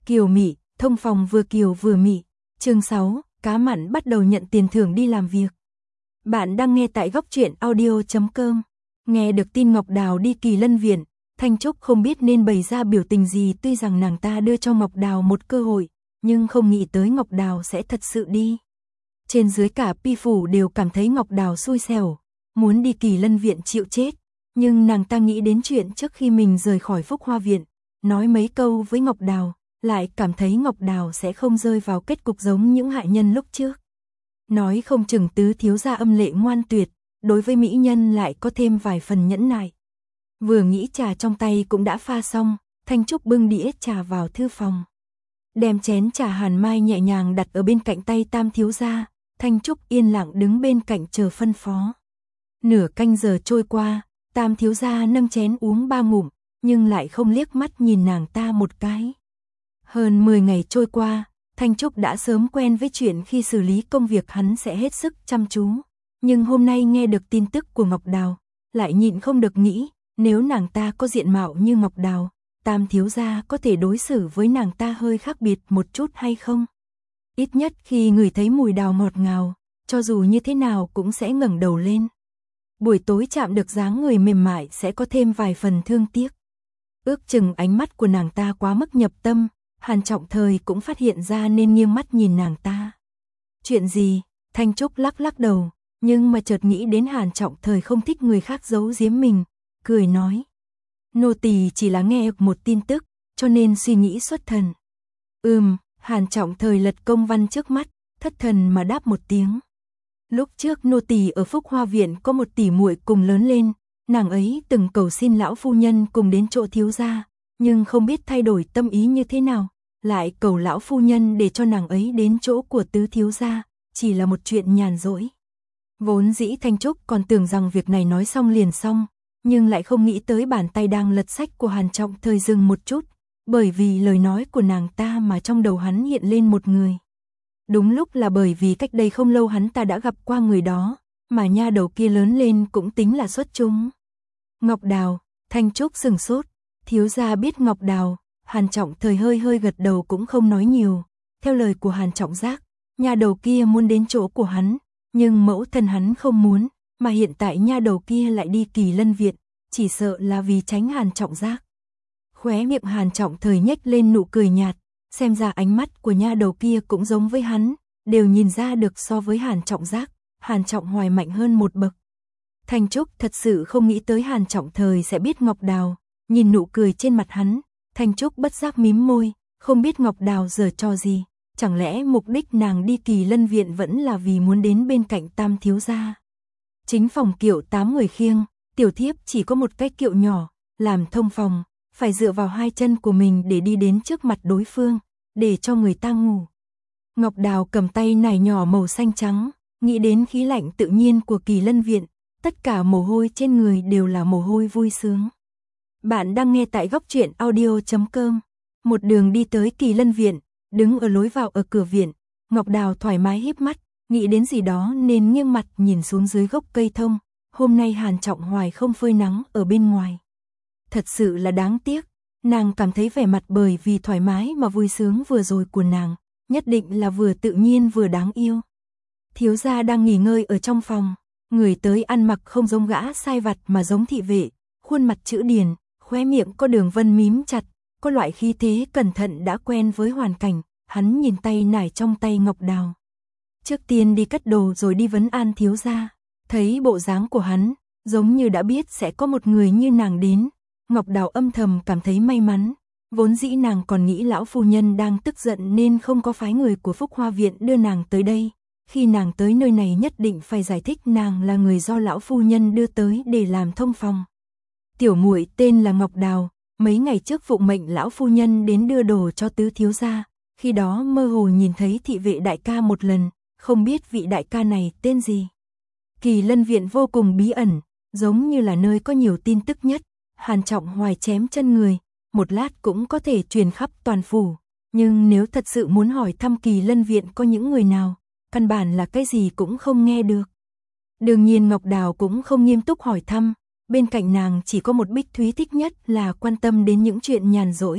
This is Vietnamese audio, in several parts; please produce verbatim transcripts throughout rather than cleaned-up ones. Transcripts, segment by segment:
Kiều mị, thông phòng vừa kiều vừa mị. Chương sáu, cá mặn bắt đầu nhận tiền thưởng đi làm việc. Bạn đang nghe tại góc truyện audio chấm com. Nghe được tin Ngọc Đào đi Kỳ Lân viện, Thanh Trúc không biết nên bày ra biểu tình gì, tuy rằng nàng ta đưa cho Ngọc Đào một cơ hội, nhưng không nghĩ tới Ngọc Đào sẽ thật sự đi. Trên dưới cả Pi phủ đều cảm thấy Ngọc Đào xui xẻo, muốn đi Kỳ Lân viện chịu chết, nhưng nàng ta nghĩ đến chuyện trước khi mình rời khỏi Phúc Hoa viện, nói mấy câu với Ngọc Đào, lại cảm thấy Ngọc Đào sẽ không rơi vào kết cục giống những hại nhân lúc trước. Nói không chừng tứ thiếu gia âm lệ ngoan tuyệt, đối với mỹ nhân lại có thêm vài phần nhẫn nại. Vừa nghĩ trà trong tay cũng đã pha xong, Thanh Trúc bưng đĩa trà vào thư phòng. Đem chén trà hàn mai nhẹ nhàng đặt ở bên cạnh tay tam thiếu gia, Thanh Trúc yên lặng đứng bên cạnh chờ phân phó. Nửa canh giờ trôi qua, tam thiếu gia nâng chén uống ba ngụm, nhưng lại không liếc mắt nhìn nàng ta một cái. Hơn mười ngày trôi qua, Thanh Trúc đã sớm quen với chuyện khi xử lý công việc hắn sẽ hết sức chăm chú. Nhưng hôm nay nghe được tin tức của Ngọc Đào, lại nhịn không được nghĩ, nếu nàng ta có diện mạo như Ngọc Đào, tam thiếu gia có thể đối xử với nàng ta hơi khác biệt một chút hay không? Ít nhất khi ngửi thấy mùi đào ngọt ngào, cho dù như thế nào cũng sẽ ngẩng đầu lên. Buổi tối chạm được dáng người mềm mại sẽ có thêm vài phần thương tiếc. Ước chừng ánh mắt của nàng ta quá mức nhập tâm, Hàn Trọng Thời cũng phát hiện ra nên nghiêng mắt nhìn nàng ta. Chuyện gì? Thanh Trúc lắc lắc đầu, nhưng mà chợt nghĩ đến Hàn Trọng Thời không thích người khác giấu giếm mình, cười nói. Nô tỳ chỉ là nghe một tin tức, cho nên suy nghĩ xuất thần. Ừm, Hàn Trọng Thời lật công văn trước mắt, thất thần mà đáp một tiếng. Lúc trước nô tỳ ở Phúc Hoa viện có một tỷ muội cùng lớn lên, nàng ấy từng cầu xin lão phu nhân cùng đến chỗ thiếu gia, nhưng không biết thay đổi tâm ý như thế nào, lại cầu lão phu nhân để cho nàng ấy đến chỗ của tứ thiếu gia, chỉ là một chuyện nhàn rỗi. Vốn dĩ Thanh Trúc còn tưởng rằng việc này nói xong liền xong, nhưng lại không nghĩ tới bàn tay đang lật sách của Hàn Trọng Thời dừng một chút, bởi vì lời nói của nàng ta mà trong đầu hắn hiện lên một người. Đúng lúc là bởi vì cách đây không lâu hắn ta đã gặp qua người đó, mà nha đầu kia lớn lên cũng tính là xuất chúng. Ngọc Đào, Thanh Trúc sừng sốt, thiếu gia biết Ngọc Đào, Hàn Trọng Thời hơi hơi gật đầu cũng không nói nhiều. Theo lời của Hàn Trọng Giác, nha đầu kia muốn đến chỗ của hắn, nhưng mẫu thân hắn không muốn, mà hiện tại nha đầu kia lại đi Kỳ Lân viện, chỉ sợ là vì tránh Hàn Trọng Giác. Khóe miệng Hàn Trọng Thời nhếch lên nụ cười nhạt, xem ra ánh mắt của nha đầu kia cũng giống với hắn, đều nhìn ra được so với Hàn Trọng Giác, Hàn Trọng Hoài mạnh hơn một bậc. Thanh Trúc thật sự không nghĩ tới Hàn Trọng Thời sẽ biết Ngọc Đào, nhìn nụ cười trên mặt hắn, Thanh Trúc bất giác mím môi, không biết Ngọc Đào giở trò gì, chẳng lẽ mục đích nàng đi Kỳ Lân viện vẫn là vì muốn đến bên cạnh tam thiếu gia. Chính phòng kiệu tám người khiêng, tiểu thiếp chỉ có một cái kiệu nhỏ, làm thông phòng, phải dựa vào hai chân của mình để đi đến trước mặt đối phương, để cho người ta ngủ. Ngọc Đào cầm tay nải nhỏ màu xanh trắng, nghĩ đến khí lạnh tự nhiên của Kỳ Lân viện, tất cả mồ hôi trên người đều là mồ hôi vui sướng. Bạn đang nghe tại góc truyện audio chấm com. Một đường đi tới Kỳ Lân viện, đứng ở lối vào ở cửa viện, Ngọc Đào thoải mái híp mắt, nghĩ đến gì đó nên nghiêng mặt nhìn xuống dưới gốc cây thông. Hôm nay Hàn Trọng Hoài không phơi nắng ở bên ngoài. Thật sự là đáng tiếc, nàng cảm thấy vẻ mặt bởi vì thoải mái mà vui sướng vừa rồi của nàng, nhất định là vừa tự nhiên vừa đáng yêu. Thiếu gia đang nghỉ ngơi ở trong phòng, người tới ăn mặc không giống gã sai vặt mà giống thị vệ, khuôn mặt chữ điển, khóe miệng có đường vân mím chặt, có loại khí thế cẩn thận đã quen với hoàn cảnh, hắn nhìn tay nải trong tay Ngọc Đào. Trước tiên đi cất đồ rồi đi vấn an thiếu gia, thấy bộ dáng của hắn, giống như đã biết sẽ có một người như nàng đến, Ngọc Đào âm thầm cảm thấy may mắn, vốn dĩ nàng còn nghĩ lão phu nhân đang tức giận nên không có phái người của Phúc Hoa viện đưa nàng tới đây, khi nàng tới nơi này nhất định phải giải thích nàng là người do lão phu nhân đưa tới để làm thông phòng. Tiểu muội tên là Ngọc Đào, mấy ngày trước phụng mệnh lão phu nhân đến đưa đồ cho tứ thiếu gia, khi đó mơ hồ nhìn thấy thị vệ đại ca một lần, không biết vị đại ca này tên gì. Kỳ Lân viện vô cùng bí ẩn, giống như là nơi có nhiều tin tức nhất, Hàn Trọng Hoài chém chân người, một lát cũng có thể truyền khắp toàn phủ, nhưng nếu thật sự muốn hỏi thăm Kỳ Lân viện có những người nào, căn bản là cái gì cũng không nghe được. Đương nhiên Ngọc Đào cũng không nghiêm túc hỏi thăm, bên cạnh nàng chỉ có một Bích Thúy thích nhất là quan tâm đến những chuyện nhàn rỗi,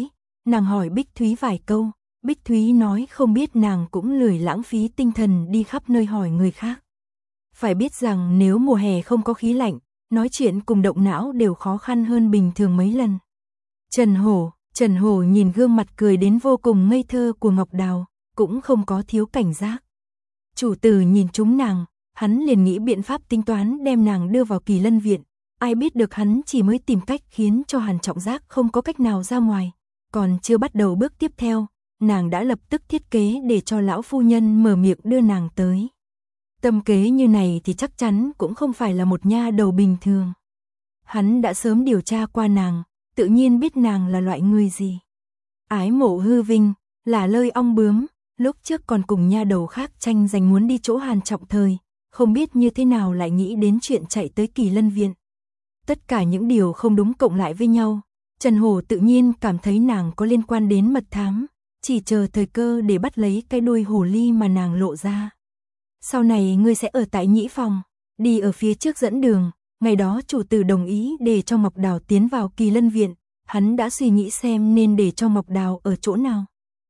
nàng hỏi Bích Thúy vài câu, Bích Thúy nói không biết, nàng cũng lười lãng phí tinh thần đi khắp nơi hỏi người khác. Phải biết rằng nếu mùa hè không có khí lạnh, nói chuyện cùng động não đều khó khăn hơn bình thường mấy lần. Trần Hổ, Trần Hổ nhìn gương mặt cười đến vô cùng ngây thơ của Ngọc Đào, cũng không có thiếu cảnh giác. Chủ tử nhìn chúng nàng, hắn liền nghĩ biện pháp tính toán đem nàng đưa vào Kỳ Lân viện. Ai biết được hắn chỉ mới tìm cách khiến cho Hàn Trọng Giác không có cách nào ra ngoài. Còn chưa bắt đầu bước tiếp theo, nàng đã lập tức thiết kế để cho lão phu nhân mở miệng đưa nàng tới. Tâm kế như này thì chắc chắn cũng không phải là một nha đầu bình thường. Hắn đã sớm điều tra qua nàng, tự nhiên biết nàng là loại người gì. Ái mộ hư vinh, là lơi ong bướm, lúc trước còn cùng nha đầu khác tranh giành muốn đi chỗ Hàn Trọng Thời, không biết như thế nào lại nghĩ đến chuyện chạy tới Kỳ Lân viện. Tất cả những điều không đúng cộng lại với nhau, Trần Hổ tự nhiên cảm thấy nàng có liên quan đến mật thám, chỉ chờ thời cơ để bắt lấy cái đuôi hồ ly mà nàng lộ ra. Sau này ngươi sẽ ở tại nhĩ phòng, đi ở phía trước dẫn đường. Ngày đó chủ tử đồng ý để cho Ngọc Đào tiến vào Kỳ Lân viện, hắn đã suy nghĩ xem nên để cho Ngọc Đào ở chỗ nào.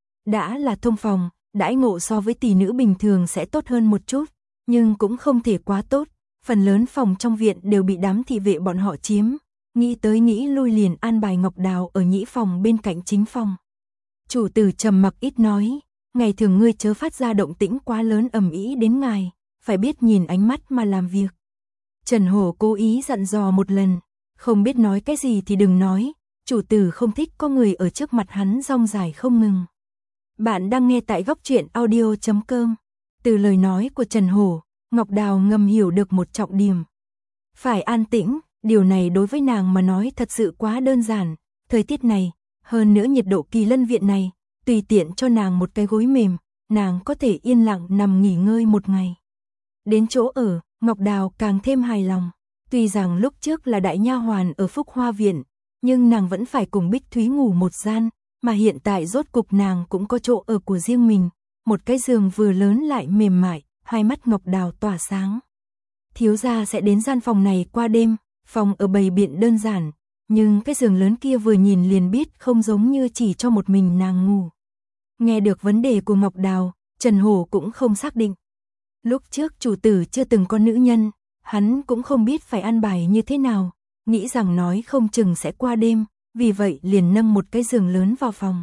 Đã là thông phòng, đãi ngộ so với tỷ nữ bình thường sẽ tốt hơn một chút, nhưng cũng không thể quá tốt, phần lớn phòng trong viện đều bị đám thị vệ bọn họ chiếm, nghĩ tới nghĩ lui liền an bài Ngọc Đào ở nhĩ phòng bên cạnh chính phòng. Chủ tử trầm mặc ít nói, ngày thường ngươi chớ phát ra động tĩnh quá lớn ầm ĩ đến ngài, phải biết nhìn ánh mắt mà làm việc. Trần Hổ cố ý dặn dò một lần, không biết nói cái gì thì đừng nói, chủ tử không thích có người ở trước mặt hắn rong dài không ngừng. Bạn đang nghe tại góc truyện audio chấm com. Từ lời nói của Trần Hổ, Ngọc Đào ngầm hiểu được một trọng điểm. Phải an tĩnh, điều này đối với nàng mà nói thật sự quá đơn giản, thời tiết này, hơn nữa nhiệt độ Kỳ Lân viện này, tùy tiện cho nàng một cái gối mềm, nàng có thể yên lặng nằm nghỉ ngơi một ngày. Đến chỗ ở, Ngọc Đào càng thêm hài lòng, tuy rằng lúc trước là đại nha hoàn ở Phúc Hoa viện, nhưng nàng vẫn phải cùng Bích Thúy ngủ một gian, mà hiện tại rốt cục nàng cũng có chỗ ở của riêng mình, một cái giường vừa lớn lại mềm mại, hai mắt Ngọc Đào tỏa sáng. Thiếu gia sẽ đến gian phòng này qua đêm, phòng ở bày biện đơn giản, nhưng cái giường lớn kia vừa nhìn liền biết không giống như chỉ cho một mình nàng ngủ. Nghe được vấn đề của Ngọc Đào, Trần Hổ cũng không xác định. Lúc trước chủ tử chưa từng có nữ nhân, hắn cũng không biết phải an bài như thế nào, nghĩ rằng nói không chừng sẽ qua đêm, vì vậy liền nâng một cái giường lớn vào phòng.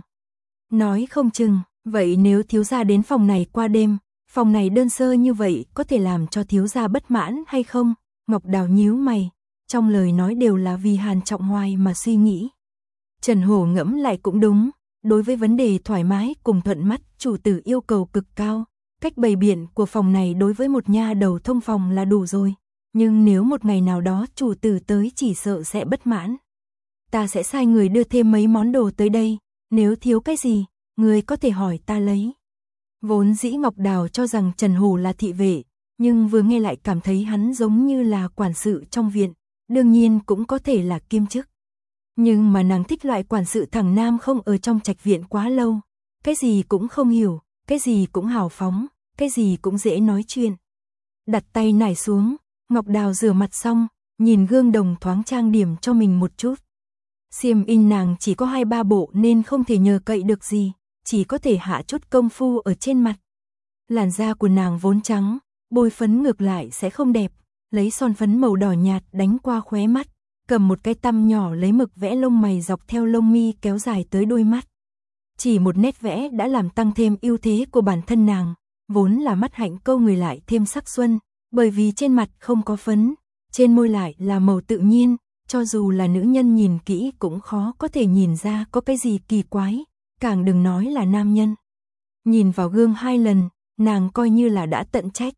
Nói không chừng, vậy nếu thiếu gia đến phòng này qua đêm, phòng này đơn sơ như vậy có thể làm cho thiếu gia bất mãn hay không? Ngọc Đào nhíu mày, trong lời nói đều là vì Hàn Trọng Hoài mà suy nghĩ. Trần Hổ ngẫm lại cũng đúng, đối với vấn đề thoải mái cùng thuận mắt, chủ tử yêu cầu cực cao. Cách bày biện của phòng này đối với một nha đầu thông phòng là đủ rồi, nhưng nếu một ngày nào đó chủ tử tới chỉ sợ sẽ bất mãn. Ta sẽ sai người đưa thêm mấy món đồ tới đây, nếu thiếu cái gì, người có thể hỏi ta lấy. Vốn dĩ Ngọc Đào cho rằng Trần Hổ là thị vệ, nhưng vừa nghe lại cảm thấy hắn giống như là quản sự trong viện, đương nhiên cũng có thể là kiêm chức. Nhưng mà nàng thích loại quản sự thằng nam không ở trong trạch viện quá lâu, cái gì cũng không hiểu, cái gì cũng hào phóng, cái gì cũng dễ nói chuyện. Đặt tay nải xuống, Ngọc Đào rửa mặt xong, nhìn gương đồng thoáng trang điểm cho mình một chút. Xiêm in nàng chỉ có hai ba bộ nên không thể nhờ cậy được gì, chỉ có thể hạ chút công phu ở trên mặt. Làn da của nàng vốn trắng, bôi phấn ngược lại sẽ không đẹp, lấy son phấn màu đỏ nhạt đánh qua khóe mắt, cầm một cái tăm nhỏ lấy mực vẽ lông mày dọc theo lông mi kéo dài tới đôi mắt. Chỉ một nét vẽ đã làm tăng thêm ưu thế của bản thân nàng, vốn là mắt hạnh câu người lại thêm sắc xuân, bởi vì trên mặt không có phấn, trên môi lại là màu tự nhiên, cho dù là nữ nhân nhìn kỹ cũng khó có thể nhìn ra có cái gì kỳ quái, càng đừng nói là nam nhân. Nhìn vào gương hai lần, nàng coi như là đã tận trách.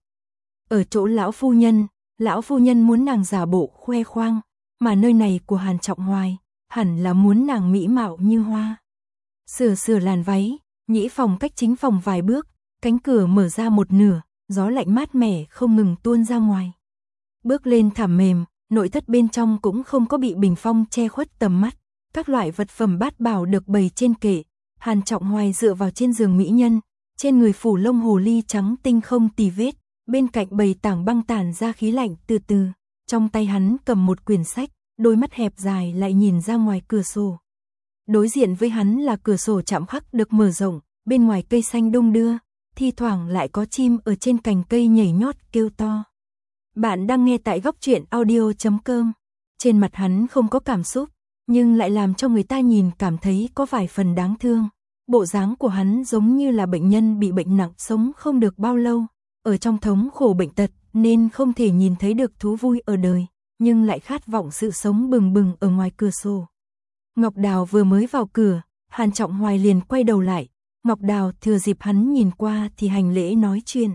Ở chỗ lão phu nhân, lão phu nhân muốn nàng giả bộ khoe khoang, mà nơi này của Hàn Trọng Hoài, hẳn là muốn nàng mỹ mạo như hoa. Sửa sửa làn váy, nhĩ phòng cách chính phòng vài bước, cánh cửa mở ra một nửa, gió lạnh mát mẻ không ngừng tuôn ra ngoài. Bước lên thảm mềm, nội thất bên trong cũng không có bị bình phong che khuất tầm mắt, các loại vật phẩm bát bảo được bày trên kệ. Hàn Trọng Hoài dựa vào trên giường mỹ nhân, trên người phủ lông hồ ly trắng tinh không tì vết, bên cạnh bày tảng băng tản ra khí lạnh từ từ, trong tay hắn cầm một quyển sách, đôi mắt hẹp dài lại nhìn ra ngoài cửa sổ. Đối diện với hắn là cửa sổ chạm khắc được mở rộng, bên ngoài cây xanh đung đưa, thi thoảng lại có chim ở trên cành cây nhảy nhót kêu to. Bạn đang nghe tại góc truyện audio chấm com. Trên mặt hắn không có cảm xúc, nhưng lại làm cho người ta nhìn cảm thấy có vài phần đáng thương. Bộ dáng của hắn giống như là bệnh nhân bị bệnh nặng sống không được bao lâu, ở trong thống khổ bệnh tật nên không thể nhìn thấy được thú vui ở đời, nhưng lại khát vọng sự sống bừng bừng ở ngoài cửa sổ. Ngọc Đào vừa mới vào cửa, Hàn Trọng Hoài liền quay đầu lại, Ngọc Đào thừa dịp hắn nhìn qua thì hành lễ nói chuyện.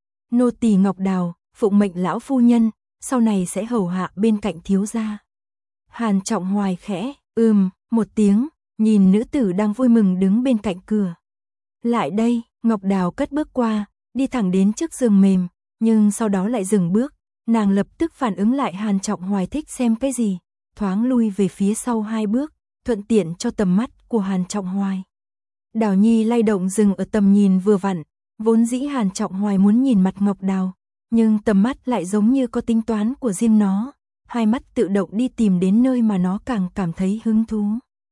Nô tỳ Ngọc Đào, phụng mệnh lão phu nhân, sau này sẽ hầu hạ bên cạnh thiếu gia. Hàn Trọng Hoài khẽ, ừm, một tiếng, nhìn nữ tử đang vui mừng đứng bên cạnh cửa. Lại đây, Ngọc Đào cất bước qua, đi thẳng đến trước giường mềm, nhưng sau đó lại dừng bước, nàng lập tức phản ứng lại Hàn Trọng Hoài thích xem cái gì, thoáng lui về phía sau hai bước, thuận tiện cho tầm mắt của Hàn Trọng Hoài. Đào Nhi lay động dừng ở tầm nhìn vừa vặn, vốn dĩ Hàn Trọng Hoài muốn nhìn mặt Ngọc Đào, nhưng tầm mắt lại giống như có tính toán của riêng nó, hai mắt tự động đi tìm đến nơi mà nó càng cảm thấy hứng thú.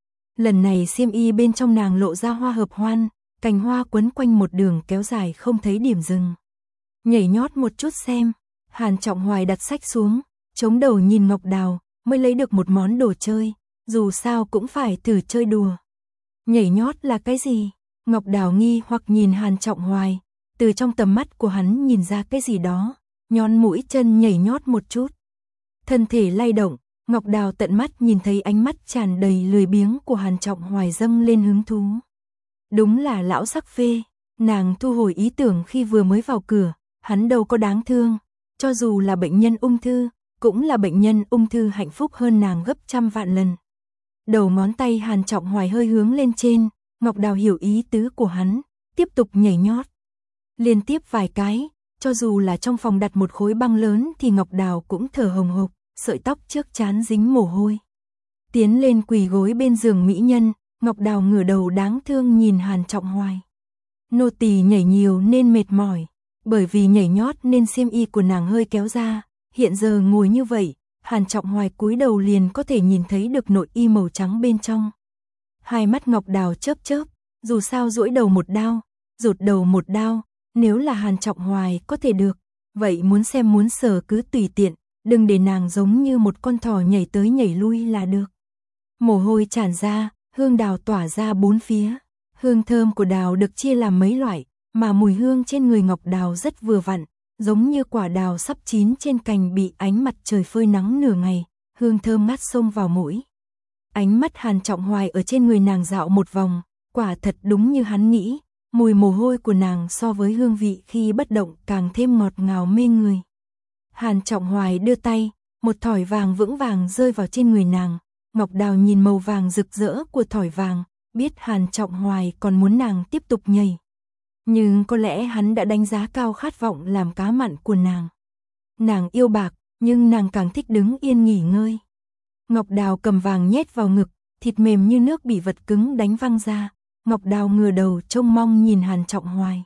Lần này xiêm y bên trong nàng lộ ra hoa hợp hoan, cành hoa quấn quanh một đường kéo dài không thấy điểm dừng. Nhảy nhót một chút xem, Hàn Trọng Hoài đặt sách xuống, chống đầu nhìn Ngọc Đào, mới lấy được một món đồ chơi, dù sao cũng phải thử chơi đùa. Nhảy nhót là cái gì? Ngọc Đào nghi hoặc nhìn Hàn Trọng Hoài, từ trong tầm mắt của hắn nhìn ra cái gì đó, nhón mũi chân nhảy nhót một chút. Thân thể lay động, Ngọc Đào tận mắt nhìn thấy ánh mắt tràn đầy lười biếng của Hàn Trọng Hoài dâng lên hứng thú. Đúng là lão sắc phê, nàng thu hồi ý tưởng khi vừa mới vào cửa, hắn đâu có đáng thương, cho dù là bệnh nhân ung thư, cũng là bệnh nhân ung thư hạnh phúc hơn nàng gấp trăm vạn lần. Đầu ngón tay Hàn Trọng Hoài hơi hướng lên trên, Ngọc Đào hiểu ý tứ của hắn, tiếp tục nhảy nhót. Liên tiếp vài cái, cho dù là trong phòng đặt một khối băng lớn thì Ngọc Đào cũng thở hồng hộc, sợi tóc trước trán dính mồ hôi. Tiến lên quỳ gối bên giường mỹ nhân, Ngọc Đào ngửa đầu đáng thương nhìn Hàn Trọng Hoài. Nô tỳ nhảy nhiều nên mệt mỏi, bởi vì nhảy nhót nên xiêm y của nàng hơi kéo ra, hiện giờ ngồi như vậy, Hàn Trọng Hoài cúi đầu liền có thể nhìn thấy được nội y màu trắng bên trong. Hai mắt Ngọc Đào chớp chớp, dù sao duỗi đầu một đao, rụt đầu một đao, nếu là Hàn Trọng Hoài có thể được, vậy muốn xem muốn sờ cứ tùy tiện, đừng để nàng giống như một con thỏ nhảy tới nhảy lui là được. Mồ hôi tràn ra, hương đào tỏa ra bốn phía. Hương thơm của đào được chia làm mấy loại, mà mùi hương trên người Ngọc Đào rất vừa vặn, giống như quả đào sắp chín trên cành bị ánh mặt trời phơi nắng nửa ngày, hương thơm mát xông vào mũi. Ánh mắt Hàn Trọng Hoài ở trên người nàng dạo một vòng, quả thật đúng như hắn nghĩ, mùi mồ hôi của nàng so với hương vị khi bất động càng thêm ngọt ngào mê người. Hàn Trọng Hoài đưa tay, một thỏi vàng vững vàng rơi vào trên người nàng, Ngọc Đào nhìn màu vàng rực rỡ của thỏi vàng, biết Hàn Trọng Hoài còn muốn nàng tiếp tục nhảy. Nhưng có lẽ hắn đã đánh giá cao khát vọng làm cá mặn của nàng. Nàng yêu bạc, nhưng nàng càng thích đứng yên nghỉ ngơi. Ngọc Đào cầm vàng nhét vào ngực, thịt mềm như nước bị vật cứng đánh văng ra. Ngọc Đào ngửa đầu trông mong nhìn Hàn Trọng Hoài.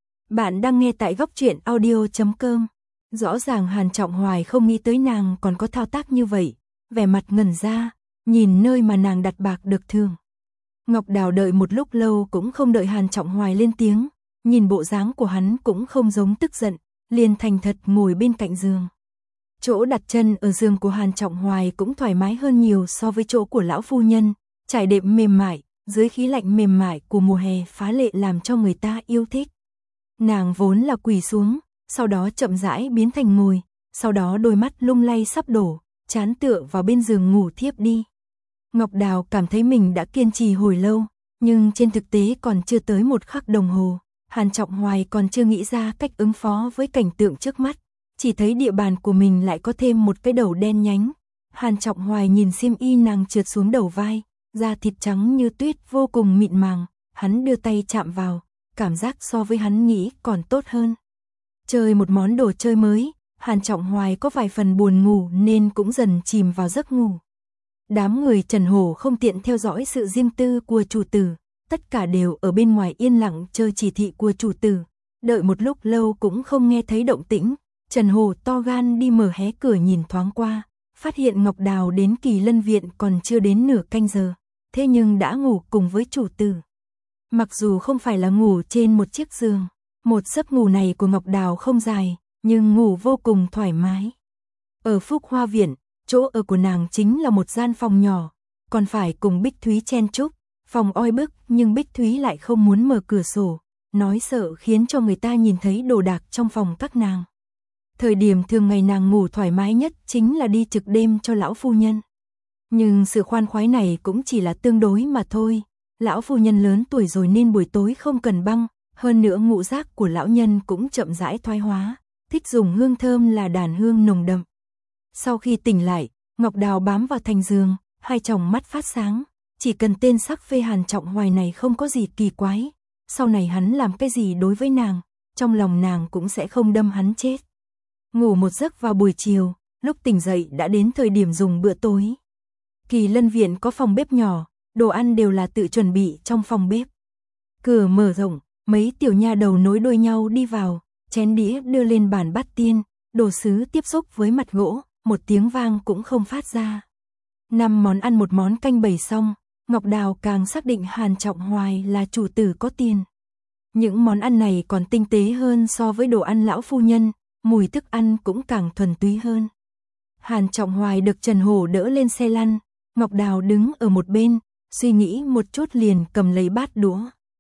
Bạn đang nghe tại góc truyện audio chấm com. Rõ ràng Hàn Trọng Hoài không nghĩ tới nàng còn có thao tác như vậy, vẻ mặt ngẩn ra, nhìn nơi mà nàng đặt bạc được thường. Ngọc Đào đợi một lúc lâu cũng không đợi Hàn Trọng Hoài lên tiếng, nhìn bộ dáng của hắn cũng không giống tức giận, liền thành thật ngồi bên cạnh giường. Chỗ đặt chân ở giường của Hàn Trọng Hoài cũng thoải mái hơn nhiều so với chỗ của lão phu nhân, trải đệm mềm mại, dưới khí lạnh mềm mại của mùa hè phá lệ làm cho người ta yêu thích. Nàng vốn là quỳ xuống, sau đó chậm rãi biến thành ngồi, sau đó đôi mắt lung lay sắp đổ, chán tựa vào bên giường ngủ thiếp đi. Ngọc Đào cảm thấy mình đã kiên trì hồi lâu, nhưng trên thực tế còn chưa tới một khắc đồng hồ, Hàn Trọng Hoài còn chưa nghĩ ra cách ứng phó với cảnh tượng trước mắt, chỉ thấy địa bàn của mình lại có thêm một cái đầu đen nhánh. Hàn Trọng Hoài nhìn xiêm y nàng trượt xuống đầu vai, da thịt trắng như tuyết vô cùng mịn màng, hắn đưa tay chạm vào, cảm giác so với hắn nghĩ còn tốt hơn. Chơi một món đồ chơi mới, Hàn Trọng Hoài có vài phần buồn ngủ nên cũng dần chìm vào giấc ngủ. Đám người Trần Hổ không tiện theo dõi sự riêng tư của chủ tử, tất cả đều ở bên ngoài yên lặng chơi chỉ thị của chủ tử. Đợi một lúc lâu cũng không nghe thấy động tĩnh, Trần Hổ to gan đi mở hé cửa nhìn thoáng qua, phát hiện Ngọc Đào đến Kỳ Lân Viện còn chưa đến nửa canh giờ. thế nhưng đã ngủ cùng với chủ tử. Mặc dù không phải là ngủ trên một chiếc giường, một giấc ngủ này của Ngọc Đào không dài, nhưng ngủ vô cùng thoải mái. Ở Phúc Hoa Viện, chỗ ở của nàng chính là một gian phòng nhỏ, còn phải cùng Bích Thúy chen chúc, phòng oi bức nhưng Bích Thúy lại không muốn mở cửa sổ, nói sợ khiến cho người ta nhìn thấy đồ đạc trong phòng các nàng. Thời điểm thường ngày nàng ngủ thoải mái nhất chính là đi trực đêm cho lão phu nhân. Nhưng sự khoan khoái này cũng chỉ là tương đối mà thôi, lão phu nhân lớn tuổi rồi nên buổi tối không cần băng, hơn nữa ngũ giác của lão nhân cũng chậm rãi thoái hóa, thích dùng hương thơm là đàn hương nồng đậm. Sau khi tỉnh lại, Ngọc Đào bám vào thành giường, hai tròng mắt phát sáng, chỉ cần tên sắc phê Hàn Trọng Hoài này không có gì kỳ quái, sau này hắn làm cái gì đối với nàng, trong lòng nàng cũng sẽ không đâm hắn chết. Ngủ một giấc vào buổi chiều, lúc tỉnh dậy đã đến thời điểm dùng bữa tối. Kỳ Lân Viện có phòng bếp nhỏ, đồ ăn đều là tự chuẩn bị trong phòng bếp. Cửa mở rộng, mấy tiểu nha đầu nối đuôi nhau đi vào, chén đĩa đưa lên bàn bát tiên, đồ sứ tiếp xúc với mặt gỗ, một tiếng vang cũng không phát ra. Năm món ăn một món canh bày xong, Ngọc Đào càng xác định Hàn Trọng Hoài là chủ tử có tiền. Những món ăn này còn tinh tế hơn so với đồ ăn lão phu nhân, mùi thức ăn cũng càng thuần túy hơn. Hàn Trọng Hoài được Trần Hổ đỡ lên xe lăn, Ngọc Đào đứng ở một bên, suy nghĩ một chút liền cầm lấy bát đũa.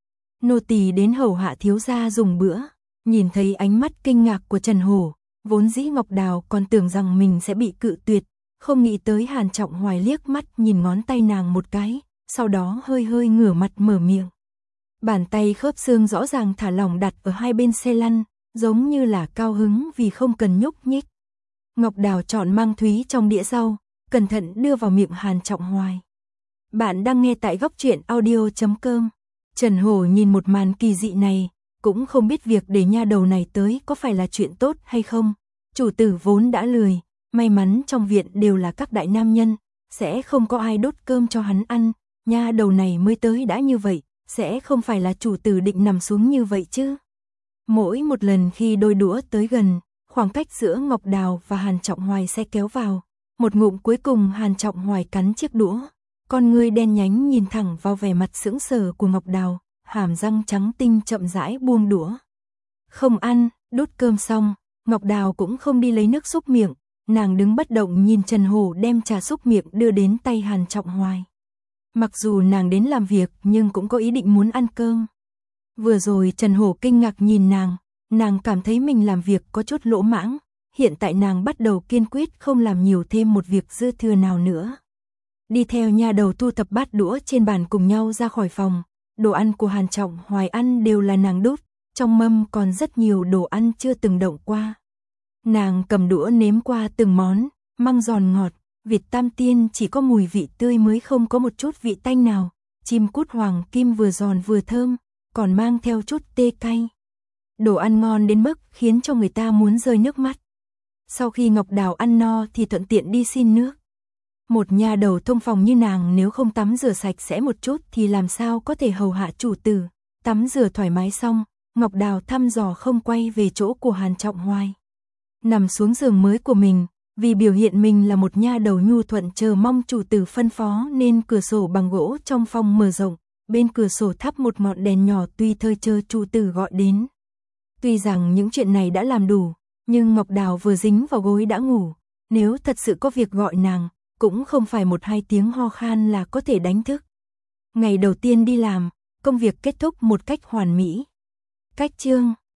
Nô tỳ đến hầu hạ thiếu gia dùng bữa, nhìn thấy ánh mắt kinh ngạc của Trần Hổ, vốn dĩ Ngọc Đào còn tưởng rằng mình sẽ bị cự tuyệt, không nghĩ tới Hàn Trọng Hoài liếc mắt nhìn ngón tay nàng một cái, sau đó hơi hơi ngửa mặt mở miệng. Bàn tay khớp xương rõ ràng thả lỏng đặt ở hai bên xe lăn, giống như là cao hứng vì không cần nhúc nhích. Ngọc Đào chọn mang thúy trong đĩa rau, cẩn thận đưa vào miệng Hàn Trọng Hoài. Bạn đang nghe tại góc truyện audio chấm com. Trần Hổ nhìn một màn kỳ dị này, cũng không biết việc để nha đầu này tới có phải là chuyện tốt hay không. Chủ tử vốn đã lười, may mắn trong viện đều là các đại nam nhân, sẽ không có ai đốt cơm cho hắn ăn, nha đầu này mới tới đã như vậy, sẽ không phải là chủ tử định nằm xuống như vậy chứ. Mỗi một lần khi đôi đũa tới gần, khoảng cách giữa Ngọc Đào và Hàn Trọng Hoài sẽ kéo vào, một ngụm cuối cùng Hàn Trọng Hoài cắn chiếc đũa, con ngươi đen nhánh nhìn thẳng vào vẻ mặt sững sờ của Ngọc Đào, hàm răng trắng tinh chậm rãi buông đũa. Không ăn, đút cơm xong, Ngọc Đào cũng không đi lấy nước súc miệng, nàng đứng bất động nhìn Trần Hổ đem trà súc miệng đưa đến tay Hàn Trọng Hoài. Mặc dù nàng đến làm việc nhưng cũng có ý định muốn ăn cơm. Vừa rồi Trần Hổ kinh ngạc nhìn nàng, nàng cảm thấy mình làm việc có chút lỗ mãng, hiện tại nàng bắt đầu kiên quyết không làm nhiều thêm một việc dư thừa nào nữa. Đi theo nha đầu thu thập bát đũa trên bàn cùng nhau ra khỏi phòng, đồ ăn của Hàn Trọng Hoài ăn đều là nàng đút, trong mâm còn rất nhiều đồ ăn chưa từng động qua. Nàng cầm đũa nếm qua từng món, măng giòn ngọt, vịt tam tiên chỉ có mùi vị tươi mới không có một chút vị tanh nào, chim cút hoàng kim vừa giòn vừa thơm, còn mang theo chút tê cay. Đồ ăn ngon đến mức khiến cho người ta muốn rơi nước mắt. Sau khi Ngọc Đào ăn no thì thuận tiện đi xin nước. Một nha đầu thông phòng như nàng nếu không tắm rửa sạch sẽ một chút thì làm sao có thể hầu hạ chủ tử. Tắm rửa thoải mái xong, Ngọc Đào thăm dò không quay về chỗ của Hàn Trọng Hoài. Nằm xuống giường mới của mình, vì biểu hiện mình là một nha đầu nhu thuận chờ mong chủ tử phân phó nên cửa sổ bằng gỗ trong phòng mở rộng, bên cửa sổ thắp một ngọn đèn nhỏ tùy thời chờ chủ tử gọi đến. Tuy rằng những chuyện này đã làm đủ, nhưng Ngọc Đào vừa dính vào gối đã ngủ, nếu thật sự có việc gọi nàng, cũng không phải một hai tiếng ho khan là có thể đánh thức. Ngày đầu tiên đi làm, công việc kết thúc một cách hoàn mỹ. Cách chương